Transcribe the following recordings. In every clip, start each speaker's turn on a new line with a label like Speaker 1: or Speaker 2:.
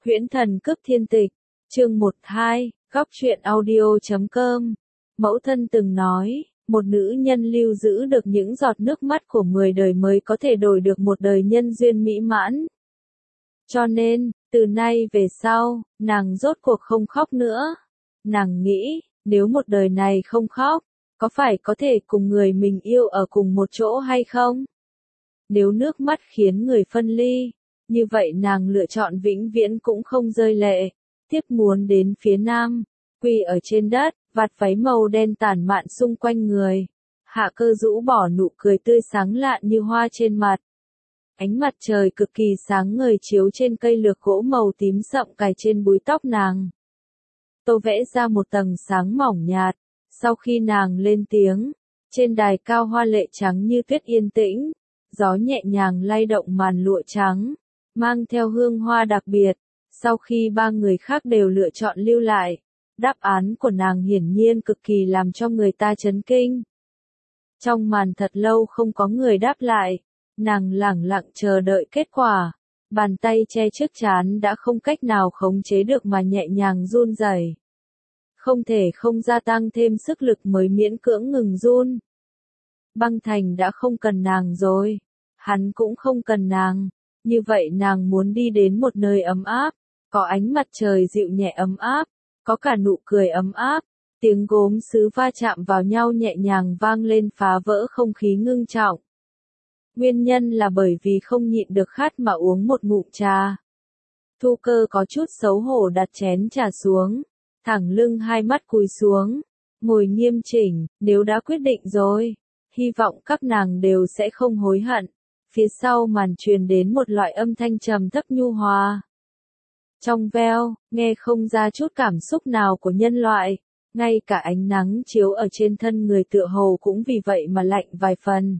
Speaker 1: Huyễn Thần Cướp Thiên Tịch, chương 12, góc truyện audio.com. Mẫu thân từng nói, một nữ nhân lưu giữ được những giọt nước mắt của 10 đời mới có thể đổi được một đời nhân duyên mỹ mãn. Cho nên, từ nay về sau, nàng rốt cuộc không khóc nữa. Nàng nghĩ, nếu một đời này không khóc, có phải có thể cùng người mình yêu ở cùng một chỗ hay không? Nếu nước mắt khiến người phân ly, như vậy nàng lựa chọn vĩnh viễn cũng không rơi lệ. Tiếp muốn đến phía nam, quỳ ở trên đất, vạt váy màu đen tản mạn xung quanh người. Hạ Cơ rũ bỏ nụ cười tươi sáng lạn như hoa trên mặt. Ánh mặt trời cực kỳ sáng ngời chiếu trên cây lược gỗ màu tím sậm cài trên búi tóc nàng. Tô vẽ ra một tầng sáng mỏng nhạt. Sau khi nàng lên tiếng, trên đài cao hoa lệ trắng như tuyết yên tĩnh, gió nhẹ nhàng lay động màn lụa trắng, mang theo hương hoa đặc biệt. Sau khi ba người khác đều lựa chọn lưu lại, đáp án của nàng hiển nhiên cực kỳ làm cho người ta chấn kinh. Trong màn thật lâu không có người đáp lại, nàng lẳng lặng chờ đợi kết quả. Bàn tay che trước trán đã không cách nào khống chế được mà nhẹ nhàng run rẩy. Không thể không gia tăng thêm sức lực mới miễn cưỡng ngừng run. Băng Thành đã không cần nàng rồi, hắn cũng không cần nàng, như vậy nàng muốn đi đến một nơi ấm áp, có ánh mặt trời dịu nhẹ ấm áp, có cả nụ cười ấm áp, tiếng gốm sứ va chạm vào nhau nhẹ nhàng vang lên phá vỡ không khí ngưng trọng. Nguyên nhân là bởi vì không nhịn được khát mà uống một ngụm trà. Thu Cơ có chút xấu hổ đặt chén trà xuống, thẳng lưng hai mắt cúi xuống, ngồi nghiêm chỉnh, nếu đã quyết định rồi, hy vọng các nàng đều sẽ không hối hận. Phía sau màn truyền đến một loại âm thanh trầm thấp nhu hòa. Trong veo, nghe không ra chút cảm xúc nào của nhân loại, ngay cả ánh nắng chiếu ở trên thân người tựa hồ cũng vì vậy mà lạnh vài phần.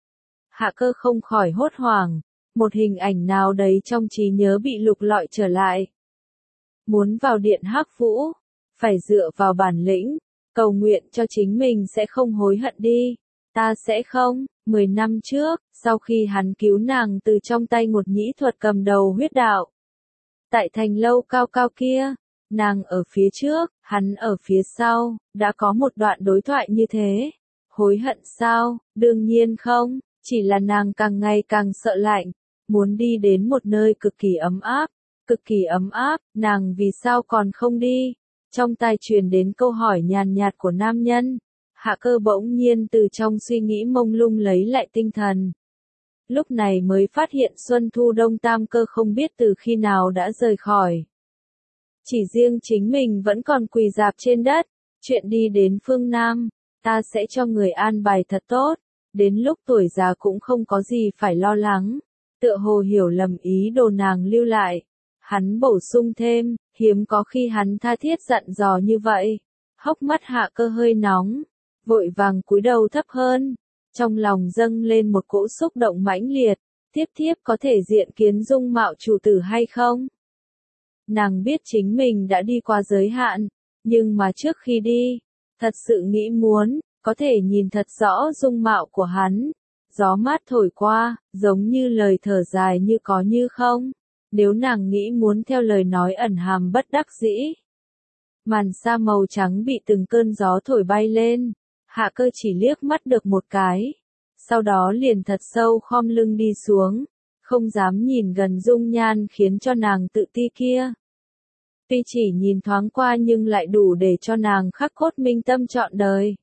Speaker 1: Hạ Cơ không khỏi hốt hoảng, một hình ảnh nào đấy trong trí nhớ bị lục lọi trở lại. Muốn vào điện Hắc Vũ, phải dựa vào bản lĩnh, cầu nguyện cho chính mình sẽ không hối hận đi. Ta sẽ không. 10 năm trước, sau khi hắn cứu nàng từ trong tay một nhĩ thuật cầm đầu huyết đạo. Tại thành lâu cao cao kia, nàng ở phía trước, hắn ở phía sau, đã có một đoạn đối thoại như thế. Hối hận sao? Đương nhiên không, chỉ là nàng càng ngày càng sợ lạnh, muốn đi đến một nơi cực kỳ ấm áp, nàng vì sao còn không đi? Trong tai truyền đến câu hỏi nhàn nhạt của nam nhân. Hạ Cơ bỗng nhiên từ trong suy nghĩ mông lung lấy lại tinh thần. Lúc này mới phát hiện Xuân Thu Đông Tam Cơ không biết từ khi nào đã rời khỏi. Chỉ riêng chính mình vẫn còn quỳ rạp trên đất, chuyện đi đến phương Nam, ta sẽ cho người an bài thật tốt, đến lúc tuổi già cũng không có gì phải lo lắng. Tựa hồ hiểu lầm ý đồ nàng lưu lại. Hắn bổ sung thêm, hiếm có khi hắn tha thiết dặn dò như vậy. Hốc mắt Hạ Cơ hơi nóng, vội vàng cúi đầu thấp hơn, trong lòng dâng lên một cỗ xúc động mãnh liệt, thiếp có thể diện kiến dung mạo chủ tử hay không? Nàng biết chính mình đã đi qua giới hạn, nhưng mà trước khi đi, thật sự nghĩ muốn, có thể nhìn thật rõ dung mạo của hắn. Gió mát thổi qua, giống như lời thở dài như có như không. Nếu nàng nghĩ muốn theo lời nói ẩn hàm bất đắc dĩ. Màn sa màu trắng bị từng cơn gió thổi bay lên. Hạ Cơ chỉ liếc mắt được một cái. Sau đó liền thật sâu khom lưng đi xuống. Không dám nhìn gần dung nhan khiến cho nàng tự ti kia. Tuy chỉ nhìn thoáng qua nhưng lại đủ để cho nàng khắc cốt minh tâm trọn đời.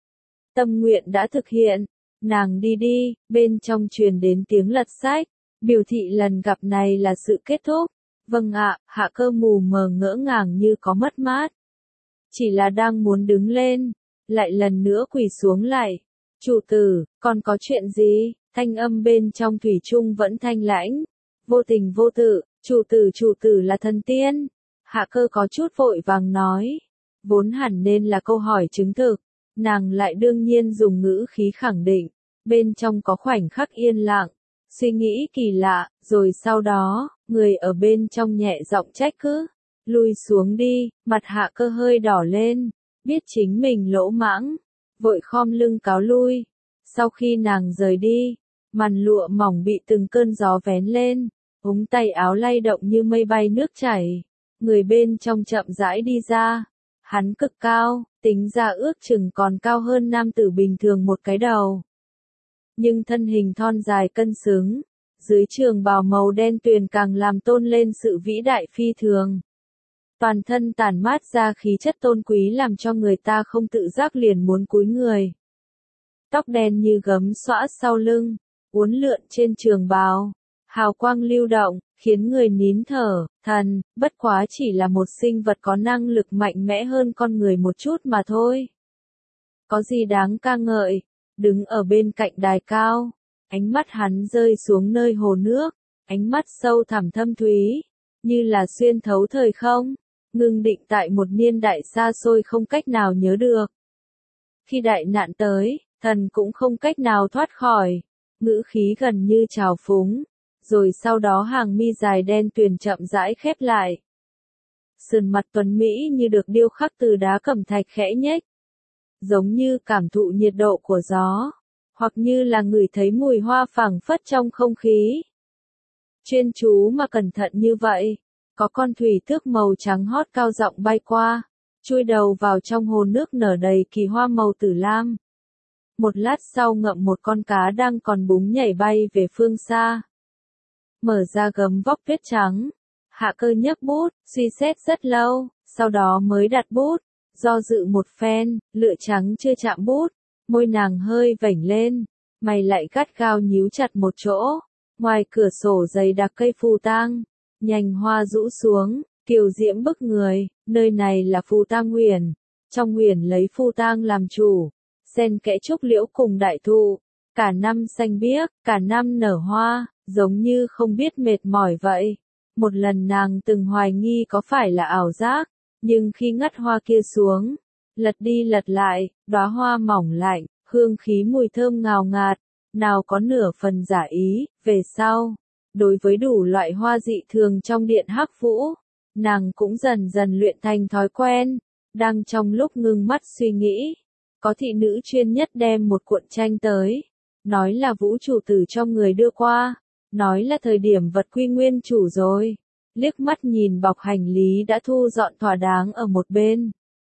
Speaker 1: Tâm nguyện đã thực hiện. Nàng đi, bên trong truyền đến tiếng lật sách. Biểu thị lần gặp này là sự kết thúc. Vâng ạ, Hạ Cơ mù mờ ngỡ ngàng như có mất mát. Chỉ là đang muốn đứng lên, lại lần nữa quỳ xuống lại. Chủ tử, còn có chuyện gì? Thanh âm bên trong thủy chung vẫn thanh lãnh, vô tình vô tự. Chủ tử là thần tiên. Hạ Cơ có chút vội vàng nói. Vốn hẳn nên là câu hỏi chứng thực, nàng lại đương nhiên dùng ngữ khí khẳng định. Bên trong có khoảnh khắc yên lặng, suy nghĩ kỳ lạ, rồi sau đó, người ở bên trong nhẹ giọng trách cứ. Lui xuống đi. Mặt Hạ Cơ hơi đỏ lên, biết chính mình lỗ mãng, vội khom lưng cáo lui. Sau khi nàng rời đi, màn lụa mỏng bị từng cơn gió vén lên, ống tay áo lay động như mây bay nước chảy, người bên trong chậm rãi đi ra. Hắn cực cao, tính ra ước chừng còn cao hơn nam tử bình thường một cái đầu. Nhưng thân hình thon dài cân xứng, dưới trường bào màu đen tuyền càng làm tôn lên sự vĩ đại phi thường. Toàn thân tản mát ra khí chất tôn quý làm cho người ta không tự giác liền muốn cúi người. Tóc đen như gấm xõa sau lưng, uốn lượn trên trường bào, hào quang lưu động, khiến người nín thở. Thần, bất quá chỉ là một sinh vật có năng lực mạnh mẽ hơn con người một chút mà thôi. Có gì đáng ca ngợi, đứng ở bên cạnh đài cao, ánh mắt hắn rơi xuống nơi hồ nước, ánh mắt sâu thẳm thâm thúy, như là xuyên thấu thời không, ngưng định tại một niên đại xa xôi không cách nào nhớ được. Khi đại nạn tới, thần cũng không cách nào thoát khỏi, ngữ khí gần như trào phúng, rồi sau đó hàng mi dài đen tuyền chậm rãi khép lại. Sườn mặt tuấn Mỹ như được điêu khắc từ đá cẩm thạch khẽ nhếch, giống như cảm thụ nhiệt độ của gió, hoặc như là ngửi thấy mùi hoa phảng phất trong không khí. Chuyên chú mà cẩn thận như vậy, có con thủy tước màu trắng hót cao giọng bay qua, chui đầu vào trong hồ nước nở đầy kỳ hoa màu tử lam. Một lát sau ngậm một con cá đang còn búng nhảy bay về phương xa. Mở ra gấm vóc tuyết trắng, Hạ Cơ nhấc bút, suy xét rất lâu, sau đó mới đặt bút, do dự một phen, lựa trắng chưa chạm bút, môi nàng hơi vểnh lên, mày lại gắt gao nhíu chặt một chỗ. Ngoài cửa sổ dày đặc cây phù tang, nhành hoa rũ xuống, kiều diễm bức người, nơi này là phù tang huyền, trong huyền lấy phù tang làm chủ, xen kẽ trúc liễu cùng đại thụ, cả năm xanh biếc, cả năm nở hoa, giống như không biết mệt mỏi vậy. Một lần nàng từng hoài nghi có phải là ảo giác, nhưng khi ngắt hoa kia xuống, lật đi lật lại, đóa hoa mỏng lạnh, hương khí mùi thơm ngào ngạt, nào có nửa phần giả ý. Về sau, đối với đủ loại hoa dị thường trong điện Hắc Vũ, nàng cũng dần dần luyện thành thói quen. Đang trong lúc ngưng mắt suy nghĩ, có thị nữ chuyên nhất đem một cuộn tranh tới, nói là Vũ chủ tử cho người đưa qua, nói là thời điểm vật quy nguyên chủ rồi. Liếc mắt nhìn bọc hành lý đã thu dọn thỏa đáng ở một bên,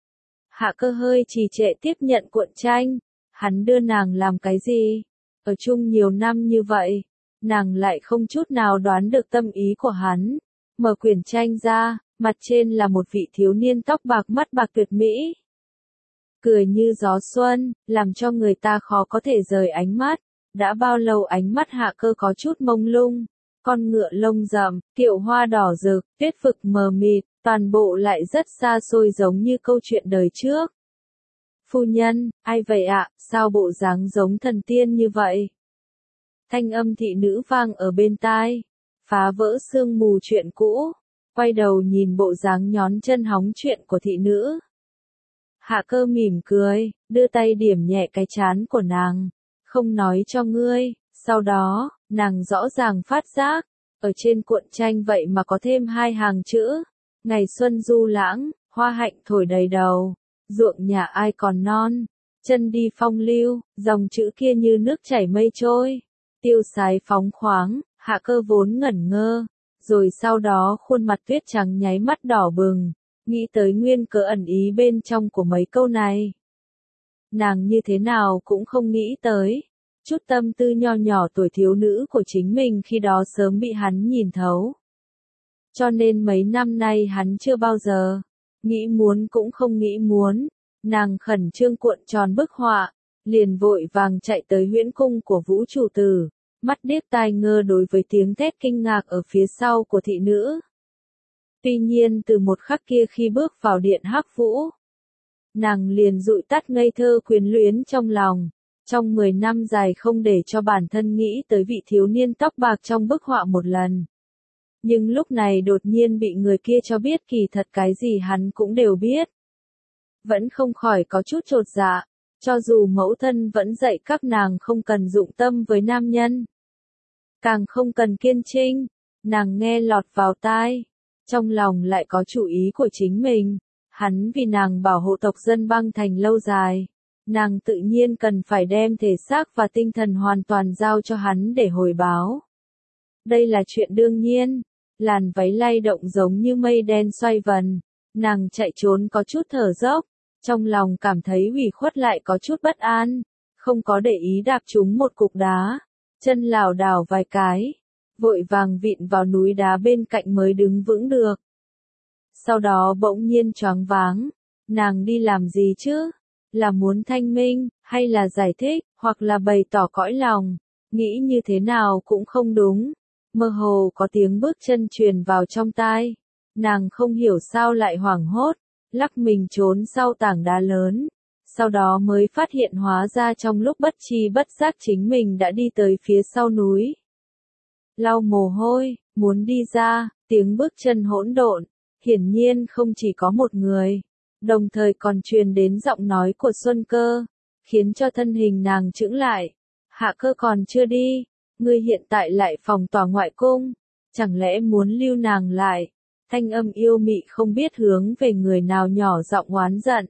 Speaker 1: Hạ Cơ hơi trì trệ tiếp nhận cuộn tranh. Hắn đưa nàng làm cái gì? Ở chung nhiều năm như vậy, nàng lại không chút nào đoán được tâm ý của hắn. Mở quyển tranh ra, mặt trên là một vị thiếu niên tóc bạc mắt bạc tuyệt mỹ. Cười như gió xuân, làm cho người ta khó có thể rời ánh mắt. Đã bao lâu ánh mắt Hạ Cơ có chút mông lung, con ngựa lông rậm, kiệu hoa đỏ rực, tuyết vực mờ mịt, toàn bộ lại rất xa xôi giống như câu chuyện đời trước. Phu nhân, ai vậy ạ, sao bộ dáng giống thần tiên như vậy? Thanh âm thị nữ vang ở bên tai, phá vỡ sương mù chuyện cũ, quay đầu nhìn bộ dáng nhón chân hóng chuyện của thị nữ. Hạ Cơ mỉm cười, đưa tay điểm nhẹ cái trán của nàng, không nói cho ngươi. Sau đó, nàng rõ ràng phát giác, ở trên cuộn tranh vậy mà có thêm hai hàng chữ, ngày xuân du lãng, hoa hạnh thổi đầy đầu, ruộng nhà ai còn non, chân đi phong lưu. Dòng chữ kia như nước chảy mây trôi, tiêu sái phóng khoáng. Hạ Cơ vốn ngẩn ngơ, rồi sau đó khuôn mặt tuyết trắng nháy mắt đỏ bừng, nghĩ tới nguyên cớ ẩn ý bên trong của mấy câu này. Nàng như thế nào cũng không nghĩ tới, chút tâm tư nho nhỏ tuổi thiếu nữ của chính mình khi đó sớm bị hắn nhìn thấu. Cho nên mấy năm nay hắn chưa bao giờ nghĩ muốn cũng không nghĩ muốn. Nàng khẩn trương cuộn tròn bức họa, liền vội vàng chạy tới huyễn cung của Vũ chủ tử, mắt điếc tai ngơ đối với tiếng thét kinh ngạc ở phía sau của thị nữ. Tuy nhiên từ một khắc kia khi bước vào điện Hắc Vũ, nàng liền dụi tắt ngây thơ quyến luyến trong lòng. Trong 10 năm dài không để cho bản thân nghĩ tới vị thiếu niên tóc bạc trong bức họa một lần. Nhưng lúc này đột nhiên bị người kia cho biết kỳ thật cái gì hắn cũng đều biết. Vẫn không khỏi có chút chột dạ, cho dù mẫu thân vẫn dạy các nàng không cần dụng tâm với nam nhân, càng không cần kiên trinh, nàng nghe lọt vào tai, trong lòng lại có chủ ý của chính mình. Hắn vì nàng bảo hộ tộc dân băng thành lâu dài, nàng tự nhiên cần phải đem thể xác và tinh thần hoàn toàn giao cho hắn để hồi báo. Đây là chuyện đương nhiên. Làn váy lay động giống như mây đen xoay vần. Nàng chạy trốn có chút thở dốc. Trong lòng cảm thấy ủy khuất lại có chút bất an. Không có để ý đạp trúng một cục đá. Chân lảo đảo vài cái. Vội vàng vịn vào núi đá bên cạnh mới đứng vững được. Sau đó bỗng nhiên choáng váng. Nàng đi làm gì chứ? Là muốn thanh minh, hay là giải thích, hoặc là bày tỏ cõi lòng? Nghĩ như thế nào cũng không đúng. Mơ hồ có tiếng bước chân truyền vào trong tai. Nàng không hiểu sao lại hoảng hốt, lắc mình trốn sau tảng đá lớn. Sau đó mới phát hiện hóa ra trong lúc bất tri bất giác chính mình đã đi tới phía sau núi. Lau mồ hôi, muốn đi ra, tiếng bước chân hỗn độn. Hiển nhiên không chỉ có một người. Đồng thời còn truyền đến giọng nói của Xuân Cơ, khiến cho thân hình nàng chững lại. Hạ Cơ còn chưa đi, ngươi hiện tại lại phòng tỏa ngoại cung, chẳng lẽ muốn lưu nàng lại? Thanh âm yêu mị không biết hướng về người nào nhỏ giọng oán giận.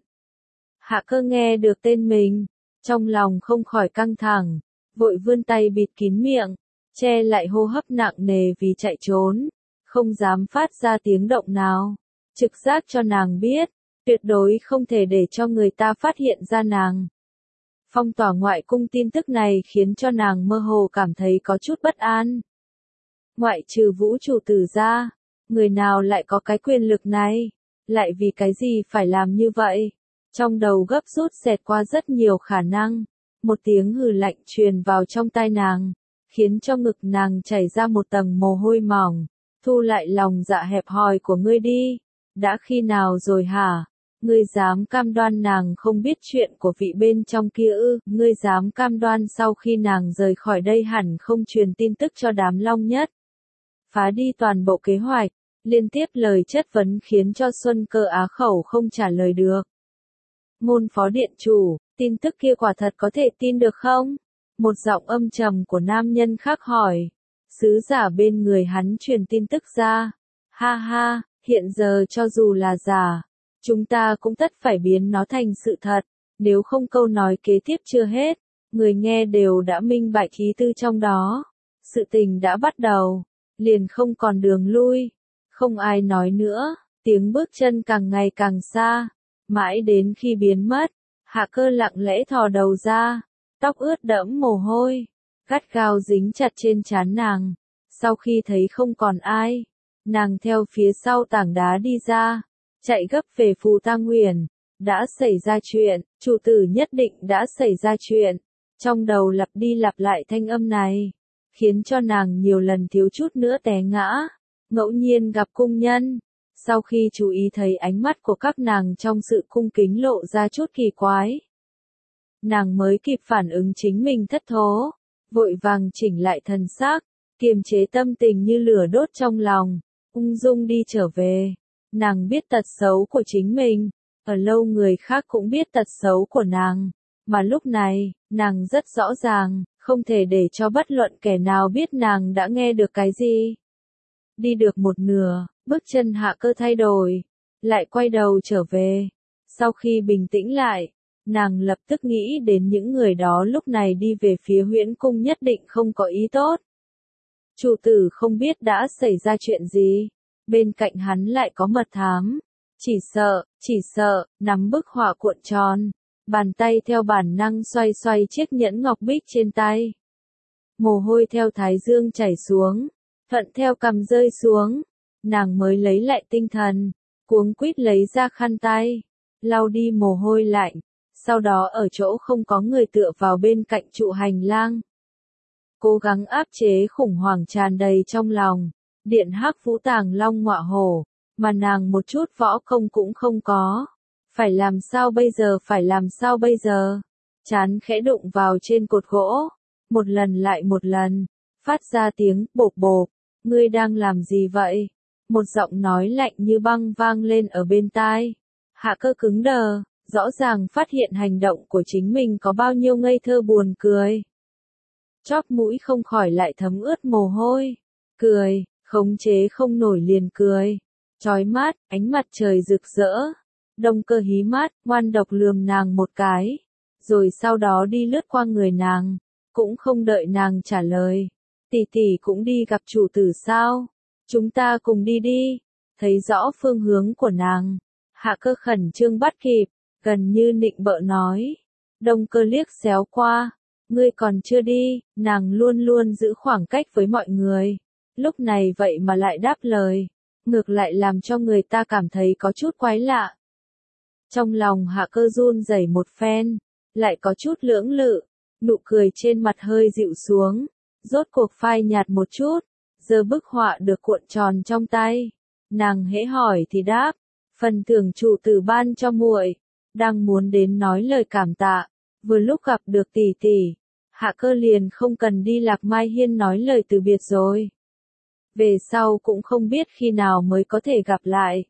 Speaker 1: Hạ Cơ nghe được tên mình, trong lòng không khỏi căng thẳng, vội vươn tay bịt kín miệng, che lại hô hấp nặng nề vì chạy trốn, không dám phát ra tiếng động nào. Trực giác cho nàng biết, tuyệt đối không thể để cho người ta phát hiện ra nàng. Phong tỏa ngoại cung tin tức này khiến cho nàng mơ hồ cảm thấy có chút bất an. Ngoại trừ Vũ chủ tử ra, người nào lại có cái quyền lực này? Lại vì cái gì phải làm như vậy? Trong đầu gấp rút xẹt qua rất nhiều khả năng. Một tiếng hừ lạnh truyền vào trong tai nàng, khiến cho ngực nàng chảy ra một tầng mồ hôi mỏng. Thu lại lòng dạ hẹp hòi của ngươi đi. Đã khi nào rồi hả? Ngươi dám cam đoan nàng không biết chuyện của vị bên trong kia ư? Ngươi dám cam đoan sau khi nàng rời khỏi đây hẳn không truyền tin tức cho đám Long Nhất. Phá đi toàn bộ kế hoạch, liên tiếp lời chất vấn khiến cho Xuân Cơ á khẩu không trả lời được. Môn phó điện chủ, tin tức kia quả thật có thể tin được không? Một giọng âm trầm của nam nhân khác hỏi. Sứ giả bên người hắn truyền tin tức ra. Ha ha, hiện giờ cho dù là giả, chúng ta cũng tất phải biến nó thành sự thật, nếu không câu nói kế tiếp chưa hết, người nghe đều đã minh bạch ý tư trong đó. Sự tình đã bắt đầu, liền không còn đường lui, không ai nói nữa, tiếng bước chân càng ngày càng xa, mãi đến khi biến mất, Hạ Cơ lặng lẽ thò đầu ra, tóc ướt đẫm mồ hôi, gắt gao dính chặt trên trán nàng. Sau khi thấy không còn ai, nàng theo phía sau tảng đá đi ra, chạy gấp về Phù Tang Huyền. Đã xảy ra chuyện, chủ tử nhất định đã xảy ra chuyện. Trong đầu lặp đi lặp lại thanh âm này, khiến cho nàng nhiều lần thiếu chút nữa té ngã. Ngẫu nhiên gặp cung nhân, sau khi chú ý thấy ánh mắt của các nàng trong sự cung kính lộ ra chút kỳ quái. Nàng mới kịp phản ứng chính mình thất thố, vội vàng chỉnh lại thần sắc, kiềm chế tâm tình như lửa đốt trong lòng, ung dung đi trở về. Nàng biết tật xấu của chính mình, ở lâu người khác cũng biết tật xấu của nàng, mà lúc này, nàng rất rõ ràng, không thể để cho bất luận kẻ nào biết nàng đã nghe được cái gì. Đi được một nửa, bước chân Hạ Cơ thay đổi, lại quay đầu trở về. Sau khi bình tĩnh lại, nàng lập tức nghĩ đến những người đó lúc này đi về phía Huyễn Cung nhất định không có ý tốt. Chủ tử không biết đã xảy ra chuyện gì, bên cạnh hắn lại có mật thám. Chỉ sợ, nắm bức họa cuộn tròn, bàn tay theo bản năng xoay xoay chiếc nhẫn ngọc bích trên tay. Mồ hôi theo thái dương chảy xuống, thuận theo cằm rơi xuống, nàng mới lấy lại tinh thần, cuống quýt lấy ra khăn tay, lau đi mồ hôi lạnh, sau đó ở chỗ không có người tựa vào bên cạnh trụ hành lang. Cố gắng áp chế khủng hoảng tràn đầy trong lòng, điện Hắc Vũ Tàng Long ngọa hổ, mà nàng một chút võ công cũng không có. Phải làm sao bây giờ? Chán khẽ đụng vào trên cột gỗ, một lần lại một lần, phát ra tiếng bộp bộp. Ngươi đang làm gì vậy? Một giọng nói lạnh như băng vang lên ở bên tai. Hạ Cơ cứng đờ, rõ ràng phát hiện hành động của chính mình có bao nhiêu ngây thơ buồn cười. Chóp mũi không khỏi lại thấm ướt mồ hôi. Cười, khống chế không nổi liền cười. Chói mắt, ánh mặt trời rực rỡ. Đông Cơ hí mắt, ngoan độc lườm nàng một cái. Rồi sau đó đi lướt qua người nàng. Cũng không đợi nàng trả lời. tỷ tỷ cũng đi gặp chủ tử sao? Chúng ta cùng đi đi. Thấy rõ phương hướng của nàng, Hạ Cơ khẩn trương bắt kịp, gần như nịnh bợ nói. Đông Cơ liếc xéo qua, ngươi còn chưa đi, nàng luôn luôn giữ khoảng cách với mọi người. Lúc này vậy mà lại đáp lời, ngược lại làm cho người ta cảm thấy có chút quái lạ. Trong lòng Hạ Cơ run rẩy một phen, lại có chút lưỡng lự, nụ cười trên mặt hơi dịu xuống, rốt cuộc phai nhạt một chút, giờ bức họa được cuộn tròn trong tay. Nàng hễ hỏi thì đáp, phần thưởng chủ tử ban cho muội, đang muốn đến nói lời cảm tạ, vừa lúc gặp được tỷ tỷ, Hạ Cơ liền không cần đi Lạc Mai Hiên nói lời từ biệt rồi. Về sau cũng không biết khi nào mới có thể gặp lại.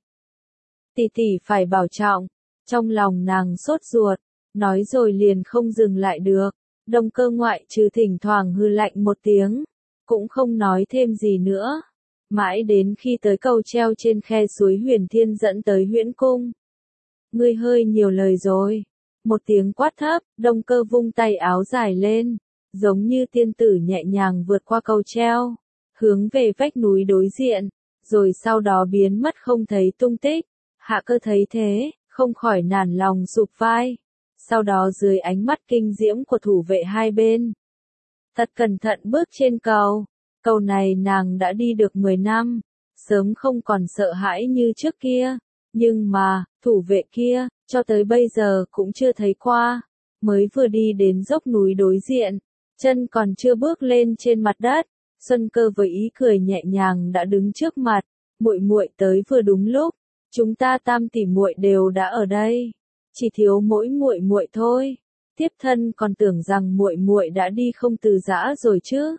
Speaker 1: Tỷ tỷ phải bảo trọng, trong lòng nàng sốt ruột, nói rồi liền không dừng lại được. Đông Cơ ngoại trừ thỉnh thoảng hư lạnh một tiếng, cũng không nói thêm gì nữa. Mãi đến khi tới cầu treo trên khe suối Huyền Thiên dẫn tới Huyễn Cung. Ngươi hơi nhiều lời rồi. Một tiếng quát thấp, Đông Cơ vung tay áo dài lên, giống như tiên tử nhẹ nhàng vượt qua cầu treo, hướng về vách núi đối diện, rồi sau đó biến mất không thấy tung tích. Hạ Cơ thấy thế, không khỏi nản lòng sụp vai. Sau đó dưới ánh mắt kinh diễm của thủ vệ hai bên, thật cẩn thận bước trên cầu. Cầu này nàng đã đi được 10 năm, sớm không còn sợ hãi như trước kia. Nhưng mà, thủ vệ kia, cho tới bây giờ cũng chưa thấy qua. Mới vừa đi đến dốc núi đối diện, chân còn chưa bước lên trên mặt đất, Xuân Cơ với ý cười nhẹ nhàng đã đứng trước mặt. Muội muội tới vừa đúng lúc, chúng ta tam tỷ muội đều đã ở đây, chỉ thiếu mỗi muội muội thôi. Tiếp thân còn tưởng rằng muội muội đã đi không từ giã rồi chứ.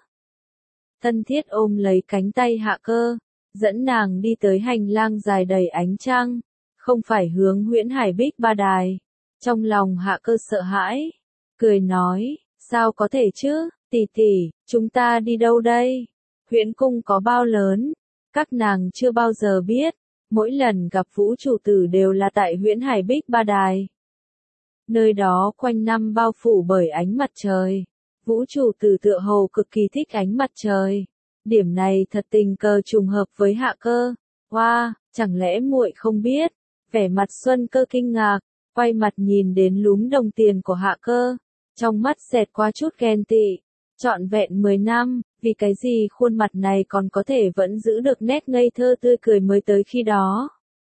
Speaker 1: Thân thiết ôm lấy cánh tay Hạ Cơ, dẫn nàng đi tới hành lang dài đầy ánh trăng, không phải hướng Huyễn Hải Bích Ba Đài. Trong lòng Hạ Cơ sợ hãi, cười nói, sao có thể chứ, tỷ tỷ, chúng ta đi đâu đây? Huyễn Cung có bao lớn? Các nàng chưa bao giờ biết, mỗi lần gặp Vũ chủ tử đều là tại Huyễn Hải Bích Ba Đài. Nơi đó quanh năm bao phủ bởi ánh mặt trời. Vũ chủ tử tựa hồ cực kỳ thích ánh mặt trời. Điểm này thật tình cờ trùng hợp với Hạ Cơ. Wow, chẳng lẽ muội không biết? Vẻ mặt Xuân Cơ kinh ngạc, quay mặt nhìn đến lúm đồng tiền của Hạ Cơ. Trong mắt xẹt qua chút ghen tị. Trọn vẹn 10 năm, vì cái gì khuôn mặt này còn có thể vẫn giữ được nét ngây thơ tươi cười mới tới khi đó?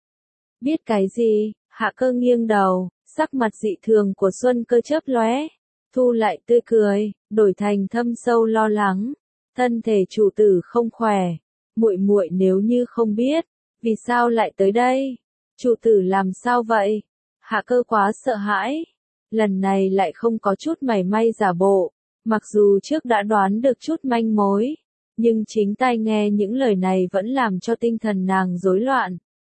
Speaker 1: Biết cái gì? Hạ Cơ nghiêng đầu, sắc mặt dị thường của Xuân Cơ chớp lóe, thu lại tươi cười, đổi thành thâm sâu lo lắng. Thân thể chủ tử không khỏe, muội muội nếu như không biết, vì sao lại tới đây? Chủ tử làm sao vậy? Hạ Cơ quá sợ hãi, lần này lại không có chút mảy may giả bộ, mặc dù trước đã đoán được chút manh mối, nhưng chính tai nghe những lời này vẫn làm cho tinh thần nàng rối loạn.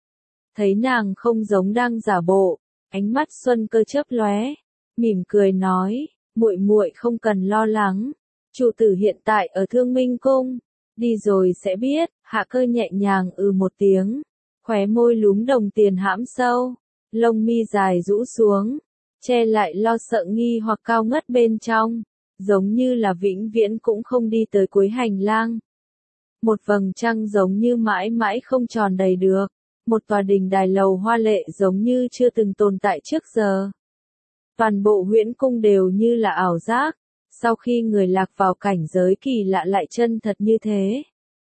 Speaker 1: Thấy nàng không giống đang giả bộ, ánh mắt Xuân Cơ chớp lóe, mỉm cười nói, muội muội không cần lo lắng, chủ tử hiện tại ở Thương Minh Cung, đi rồi sẽ biết. Hạ Cơ nhẹ nhàng một tiếng, khóe môi lúm đồng tiền hãm sâu, lông mi dài rũ xuống, che lại lo sợ nghi hoặc cao ngất bên trong, giống như là vĩnh viễn cũng không đi tới cuối hành lang. Một vầng trăng giống như mãi mãi không tròn đầy được, một tòa đình đài lầu hoa lệ giống như chưa từng tồn tại trước giờ. Toàn bộ Huyễn Cung đều như là ảo giác, sau khi người lạc vào cảnh giới kỳ lạ lại chân thật như thế.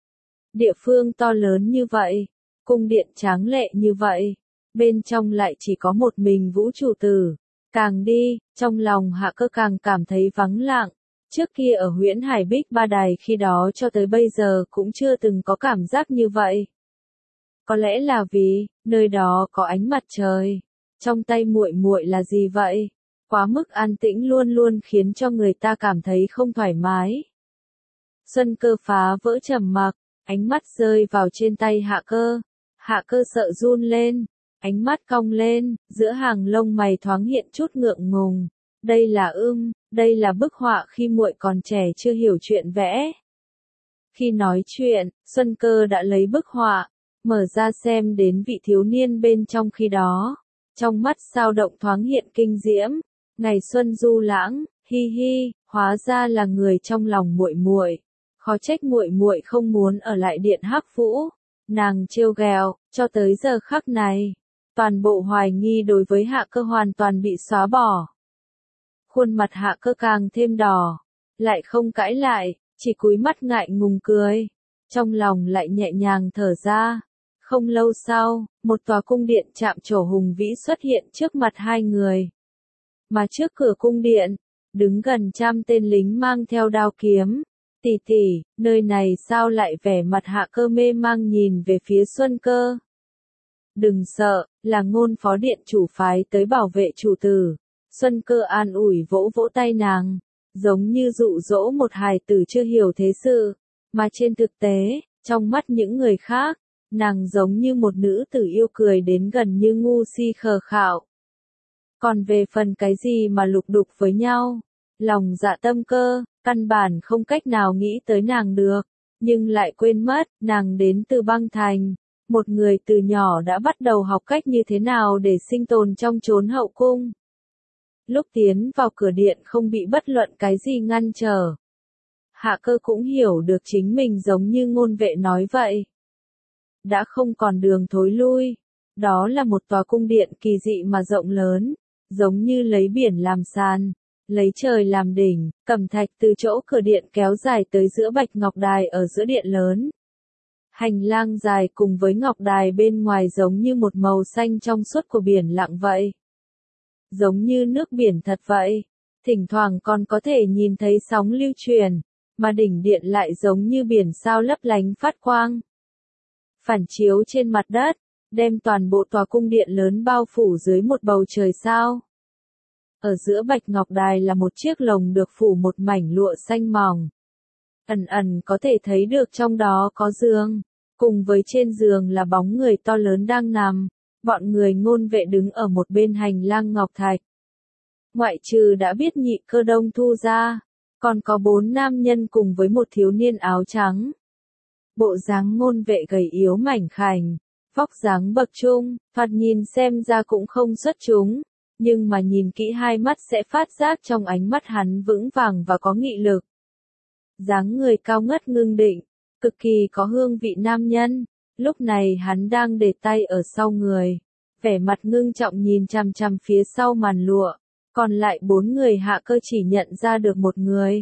Speaker 1: Địa phương to lớn như vậy, cung điện tráng lệ như vậy, bên trong lại chỉ có một mình Vũ chủ tử. Càng đi, trong lòng Hạ Cơ càng cảm thấy vắng lặng. Trước kia ở Huyễn Hải Bích Ba Đài khi đó cho tới bây giờ cũng chưa từng có cảm giác như vậy. Có lẽ là vì, nơi đó có ánh mặt trời. Trong tay muội muội là gì vậy? Quá mức an tĩnh luôn luôn khiến cho người ta cảm thấy không thoải mái. Xuân Cơ phá vỡ trầm mặc, ánh mắt rơi vào trên tay Hạ Cơ. Hạ Cơ sợ run lên, ánh mắt cong lên, giữa hàng lông mày thoáng hiện chút ngượng ngùng. Đây là đây là bức họa khi muội còn trẻ chưa hiểu chuyện vẽ. Khi nói chuyện, Xuân Cơ đã lấy bức họa, mở ra xem đến vị thiếu niên bên trong khi đó. Trong mắt sao động thoáng hiện kinh diễm. Ngày xuân du lãng, hi hi, hóa ra là người trong lòng muội muội. khó trách muội muội không muốn ở lại Điện Hắc Vũ. Nàng trêu ghẹo, cho tới giờ khắc này, toàn bộ hoài nghi đối với Hạ Cơ hoàn toàn bị xóa bỏ. Khuôn mặt Hạ Cơ càng thêm đỏ, lại không cãi lại, chỉ cúi mắt ngại ngùng cười, trong lòng lại nhẹ nhàng thở ra. Không lâu sau, một tòa cung điện chạm trổ hùng vĩ xuất hiện trước mặt hai người. Mà trước cửa cung điện, đứng gần 100 tên lính mang theo đao kiếm. Tỷ tỷ, nơi này sao lại vẻ mặt Hạ Cơ mê mang nhìn về phía Xuân Cơ. Đừng sợ, là Ngôn phó điện chủ phái tới bảo vệ chủ tử. Xuân Cơ an ủi vỗ vỗ tay nàng, giống như dụ dỗ một hài tử chưa hiểu thế sự, mà trên thực tế, trong mắt những người khác, nàng giống như một nữ tử yêu cười đến gần như ngu si khờ khạo. Còn về phần cái gì mà lục đục với nhau, lòng dạ tâm cơ, căn bản không cách nào nghĩ tới nàng được, nhưng lại quên mất, nàng đến từ băng thành, một người từ nhỏ đã bắt đầu học cách như thế nào để sinh tồn trong chốn hậu cung. Lúc tiến vào cửa điện không bị bất luận cái gì ngăn trở. Hạ Cơ cũng hiểu được chính mình giống như Ngôn vệ nói vậy. Đã không còn đường thối lui. Đó là một tòa cung điện kỳ dị mà rộng lớn, giống như lấy biển làm sàn, lấy trời làm đỉnh, cẩm thạch từ chỗ cửa điện kéo dài tới giữa bạch ngọc đài ở giữa điện lớn. Hành lang dài cùng với ngọc đài bên ngoài giống như một màu xanh trong suốt của biển lặng vậy. Giống như nước biển thật vậy, thỉnh thoảng còn có thể nhìn thấy sóng lưu truyền, mà đỉnh điện lại giống như biển sao lấp lánh phát quang. Phản chiếu trên mặt đất, đem toàn bộ tòa cung điện lớn bao phủ dưới một bầu trời sao. Ở giữa bạch ngọc đài là một chiếc lồng được phủ một mảnh lụa xanh mỏng. Ẩn ẩn có thể thấy được trong đó có giường, cùng với trên giường là bóng người to lớn đang nằm. Bọn người Ngôn vệ đứng ở một bên hành lang ngọc thạch. Ngoại trừ đã biết Nhị Cơ Đông Thu ra, còn có 4 nam nhân cùng với một thiếu niên áo trắng. Bộ dáng Ngôn vệ gầy yếu mảnh khảnh, vóc dáng bậc trung, thoạt nhìn xem ra cũng không xuất chúng, nhưng mà nhìn kỹ hai mắt sẽ phát giác trong ánh mắt hắn vững vàng và có nghị lực. Dáng người cao ngất ngưng định, cực kỳ có hương vị nam nhân. Lúc này hắn đang để tay ở sau người, vẻ mặt ngưng trọng nhìn chằm chằm phía sau màn lụa, còn lại 4 người Hạ Cơ chỉ nhận ra được một người.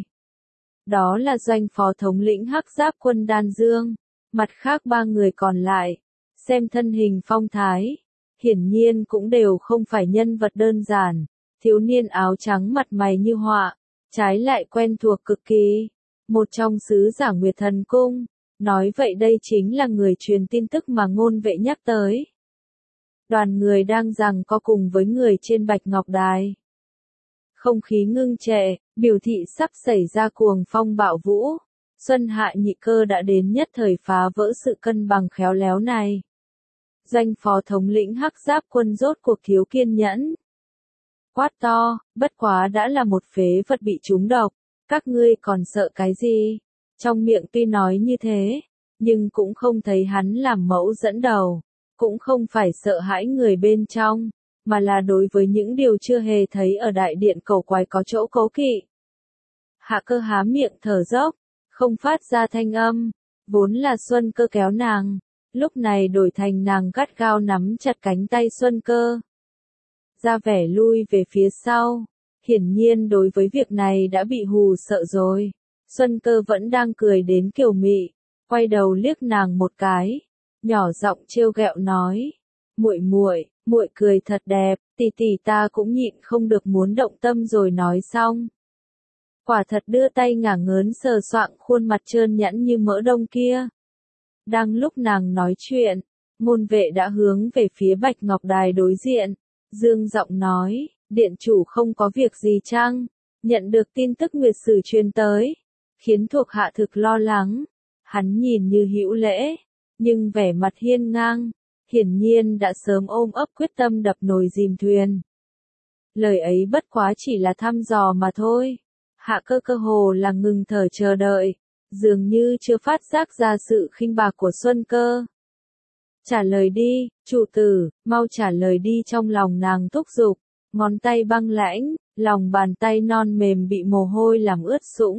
Speaker 1: Đó là doanh phó thống lĩnh Hắc Giáp quân Đan Dương, mặt khác 3 người còn lại, xem thân hình phong thái, hiển nhiên cũng đều không phải nhân vật đơn giản, thiếu niên áo trắng mặt mày như họa, trái lại quen thuộc cực kỳ, một trong sứ giả Nguyệt Thần Cung. Nói vậy đây chính là người truyền tin tức mà Ngôn vệ nhắc tới. Đoàn người đang giằng co cùng với người trên bạch ngọc đài. Không khí ngưng trệ, biểu thị sắp xảy ra cuồng phong bạo vũ. Xuân Hạ Nhị Cơ đã đến nhất thời phá vỡ sự cân bằng khéo léo này. Doanh phó thống lĩnh Hắc Giáp quân rốt cuộc thiếu kiên nhẫn. Quát to, bất quá đã là một phế vật bị trúng độc, các ngươi còn sợ cái gì? Trong miệng tuy nói như thế, nhưng cũng không thấy hắn làm mẫu dẫn đầu, cũng không phải sợ hãi người bên trong, mà là đối với những điều chưa hề thấy ở đại điện cầu quái có chỗ cố kỵ. Hạ Cơ há miệng thở dốc, không phát ra thanh âm, vốn là Xuân Cơ kéo nàng, lúc này đổi thành nàng gắt gao nắm chặt cánh tay Xuân Cơ. Ra vẻ lui về phía sau, hiển nhiên đối với việc này đã bị hù sợ rồi. Xuân Cơ vẫn đang cười đến kiều mị, quay đầu liếc nàng một cái, nhỏ giọng trêu ghẹo nói: "Muội muội, muội cười thật đẹp, tỷ tỷ ta cũng nhịn không được muốn động tâm rồi." Nói xong, quả thật đưa tay ngả ngớn sờ soạng khuôn mặt trơn nhẵn như mỡ đông kia. Đang lúc nàng nói chuyện, Ngôn vệ đã hướng về phía bạch ngọc đài đối diện, dương giọng nói: "Điện chủ không có việc gì chăng? Nhận được tin tức Nguyệt Sử truyền tới, khiến thuộc hạ thực lo lắng." Hắn nhìn như hữu lễ, nhưng vẻ mặt hiên ngang, hiển nhiên đã sớm ôm ấp quyết tâm đập nồi dìm thuyền. Lời ấy bất quá chỉ là thăm dò mà thôi. Hạ Cơ cơ hồ là ngừng thở chờ đợi, dường như chưa phát giác ra sự khinh bạc của Xuân Cơ. "Trả lời đi, chủ tử, mau trả lời đi." Trong lòng nàng thúc giục, ngón tay băng lãnh, lòng bàn tay non mềm bị mồ hôi làm ướt sũng,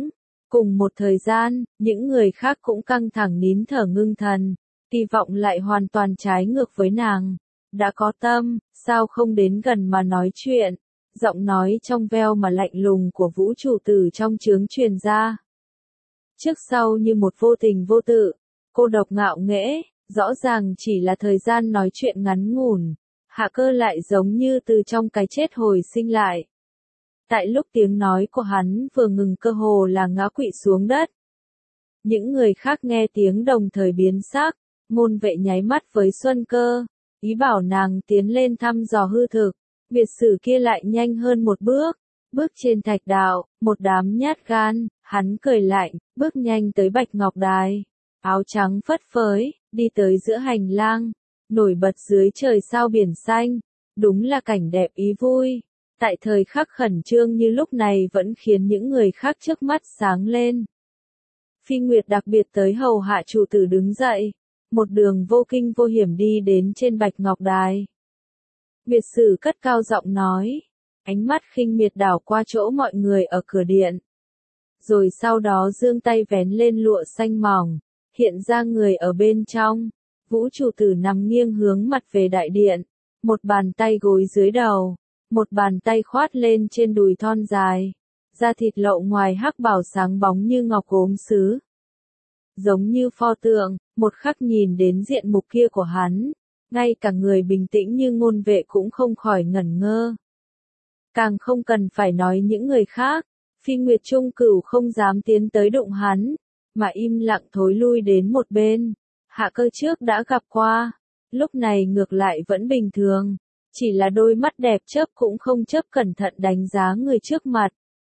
Speaker 1: Cùng một thời gian, những người khác cũng căng thẳng nín thở ngưng thần, kỳ vọng lại hoàn toàn trái ngược với nàng. Đã có tâm, sao không đến gần mà nói chuyện? Giọng nói trong veo mà lạnh lùng của Vũ chủ tử trong chướng truyền ra. Trước sau như một vô tình vô tự, cô độc ngạo nghễ, rõ ràng chỉ là thời gian nói chuyện ngắn ngủn, Hạ Cơ lại giống như từ trong cái chết hồi sinh lại. Tại lúc tiếng nói của hắn vừa ngừng cơ hồ là ngã quỵ xuống đất. Những người khác nghe tiếng đồng thời biến sắc, môn vệ nháy mắt với Xuân Cơ, ý bảo nàng tiến lên thăm dò hư thực. Biệt sử kia lại nhanh hơn một bước, bước trên thạch đạo, một đám nhát gan, hắn cười lạnh, bước nhanh tới Bạch Ngọc Đài. Áo trắng phất phới, đi tới giữa hành lang, nổi bật dưới trời sao biển xanh, đúng là cảnh đẹp ý vui. Tại thời khắc khẩn trương như lúc này vẫn khiến những người khác trước mắt sáng lên. Phi Nguyệt đặc biệt tới hầu hạ chủ tử đứng dậy, một đường vô kinh vô hiểm đi đến trên Bạch Ngọc Đài. Biệt sử cất cao giọng nói, ánh mắt khinh miệt đảo qua chỗ mọi người ở cửa điện. Rồi sau đó giương tay vén lên lụa xanh mỏng, hiện ra người ở bên trong. Vũ chủ tử nằm nghiêng hướng mặt về đại điện, một bàn tay gối dưới đầu, một bàn tay khoát lên trên đùi thon dài, da thịt lộ ngoài hắc bảo sáng bóng như ngọc gốm sứ. Giống như pho tượng, một khắc nhìn đến diện mục kia của hắn, ngay cả người bình tĩnh như Ngôn Vệ cũng không khỏi ngẩn ngơ. Càng không cần phải nói những người khác, Phi Nguyệt Trung Cửu không dám tiến tới đụng hắn, mà im lặng thối lui đến một bên. Hạ Cơ trước đã gặp qua, lúc này ngược lại vẫn bình thường, chỉ là đôi mắt đẹp chớp cũng không chớp cẩn thận đánh giá người trước mặt.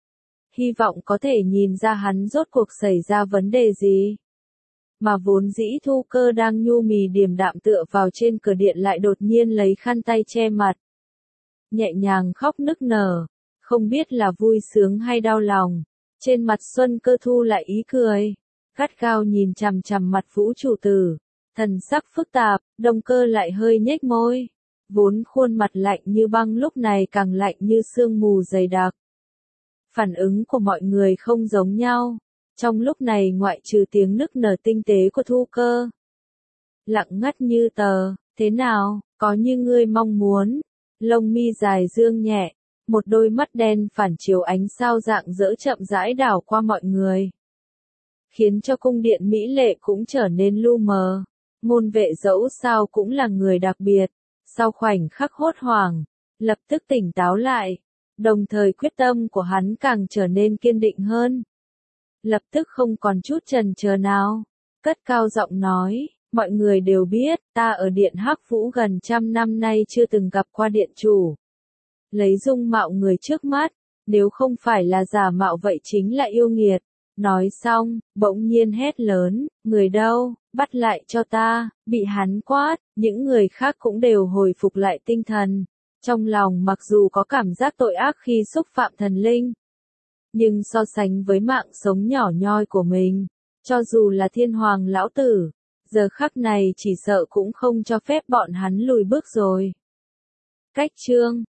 Speaker 1: Hy vọng có thể nhìn ra hắn rốt cuộc xảy ra vấn đề gì. Mà vốn dĩ Thu Cơ đang nhu mì điềm đạm tựa vào trên cửa điện lại đột nhiên lấy khăn tay che mặt. Nhẹ nhàng khóc nức nở, không biết là vui sướng hay đau lòng. Trên mặt Xuân Cơ thu lại ý cười, gắt gao nhìn chằm chằm mặt Vũ chủ tử, thần sắc phức tạp, Đông Cơ lại hơi nhếch môi. Vốn khuôn mặt lạnh như băng lúc này càng lạnh như sương mù dày đặc. Phản ứng của mọi người không giống nhau. Trong lúc này ngoại trừ tiếng nức nở tinh tế của Thu Cơ, lặng ngắt như tờ, thế nào, có như ngươi mong muốn. Lông mi dài dương nhẹ, một đôi mắt đen phản chiếu ánh sao rạng rỡ chậm rãi đảo qua mọi người, khiến cho cung điện mỹ lệ cũng trở nên lu mờ. Ngôn Vệ dẫu sao cũng là người đặc biệt, sau khoảnh khắc hốt hoảng, lập tức tỉnh táo lại, đồng thời quyết tâm của hắn càng trở nên kiên định hơn. Lập tức không còn chút chần chờ nào, cất cao giọng nói, mọi người đều biết, ta ở điện Hắc Vũ gần 100 năm nay chưa từng gặp qua điện chủ. Lấy dung mạo người trước mắt, nếu không phải là giả mạo vậy chính là yêu nghiệt. Nói xong, bỗng nhiên hét lớn, người đâu, bắt lại cho ta, bị hắn quát, những người khác cũng đều hồi phục lại tinh thần. Trong lòng mặc dù có cảm giác tội ác khi xúc phạm thần linh, nhưng so sánh với mạng sống nhỏ nhoi của mình, cho dù là Thiên Hoàng lão tử, giờ khắc này chỉ sợ cũng không cho phép bọn hắn lùi bước rồi. Cách chương